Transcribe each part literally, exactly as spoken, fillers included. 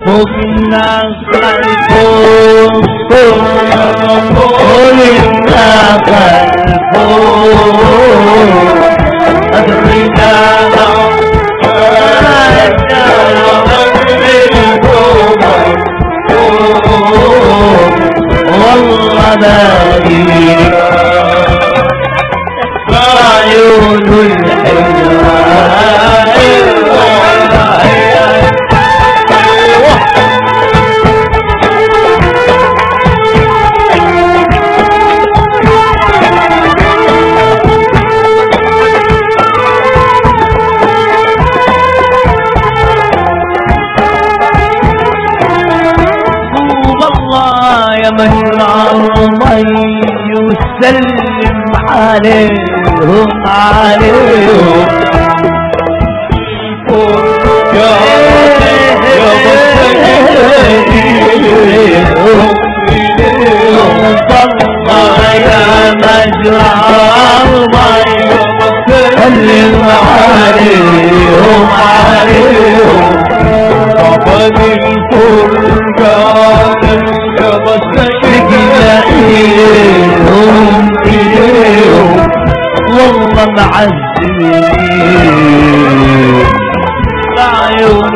فوقنا الفوق فوقنا الفوق أدرينا والله باريك عيون الحلوة من الأرض يسلم عليهم عليهم يا يا مجرى المي سلم عليهم عليهم طبل الفرقان إليهم إليهم والله معذبين بعيون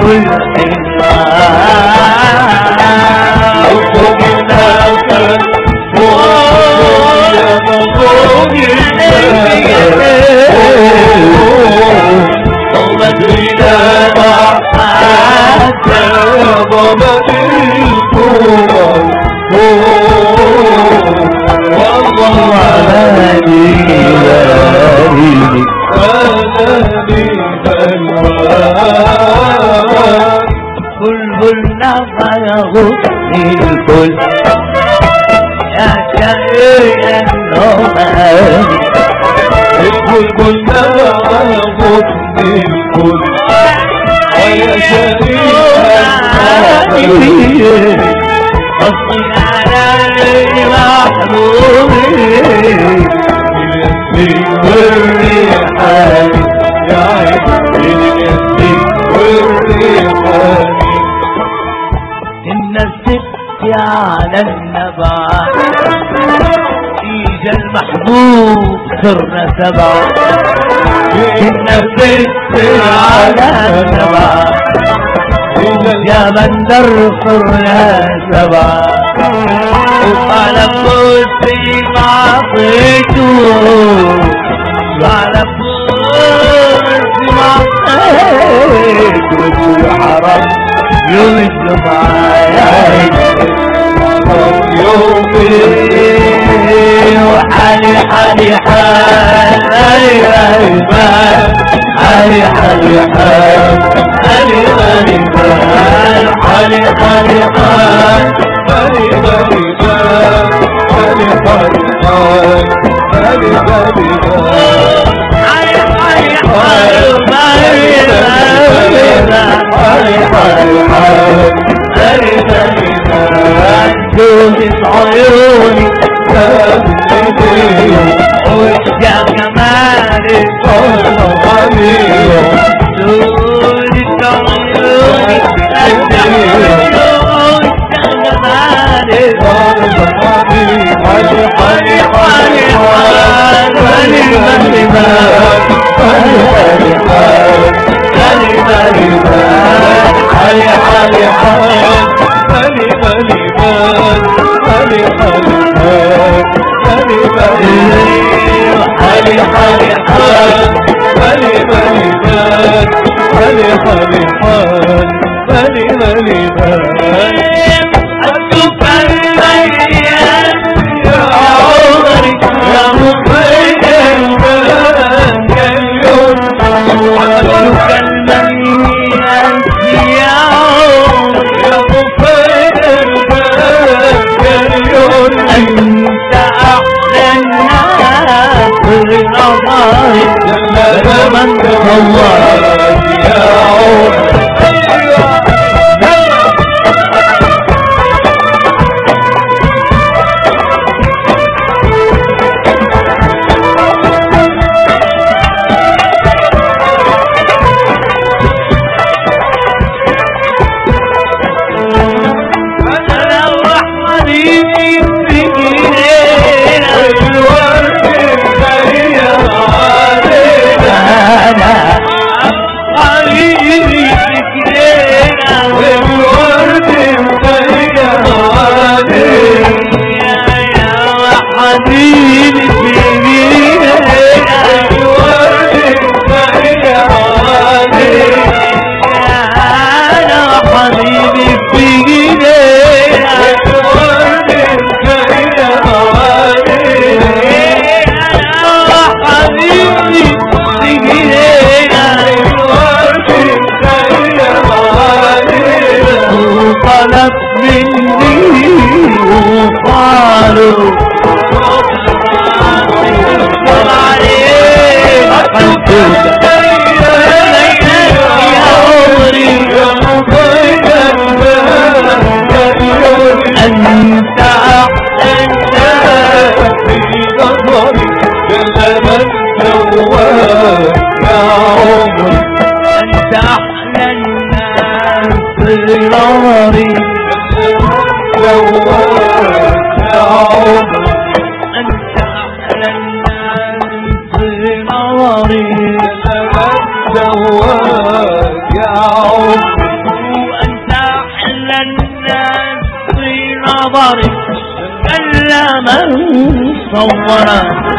الحمام وفوقنا ومدرنا حتى والله علاني لاني علاني بلوان بلبلنا فيغطني الكل يا شقي النومان البلبلنا فيغطني الكل يا شقي النومان أصلي على محبوبي الياسمين والريحان يا عيني الياسمين والريحان إن الست على النبات إيجا المحبوب صرنا سبع إن الست على النبات يا من درصرنا سبع وقال بوسي ما عطيته قال بوسي ما عطيته حرام يوم الجمعة يومي وحالي حالي حال حالي حالي حالي حال حالي حالي حال حالي حالي حال حالي حالي حال حالي حالي حال حالي حالي حال جوزة عيوني ويا جمالي صلوا عليهم جوزة عيوني ويا جمالي صلوا عليهم حالي حالي حالي حال حالي حالي حالي حالي حال حالي حالي حال حالي حالي حال حالي حالي حال حالي حالي حال حالي حالي حالي حالي حال حالي حالي حال حالي حالي حال حالي حالي حال أشوف الأيام يا عمري يا مخرج البلد كاليوم أشوف الأيام يا عمري يا مخرج البلد كاليوم أنت أحلى الناس بالنظر جل من تطور يا عمري سواك يا عمري وأنت أحلى الناس في نظري إلا من صورك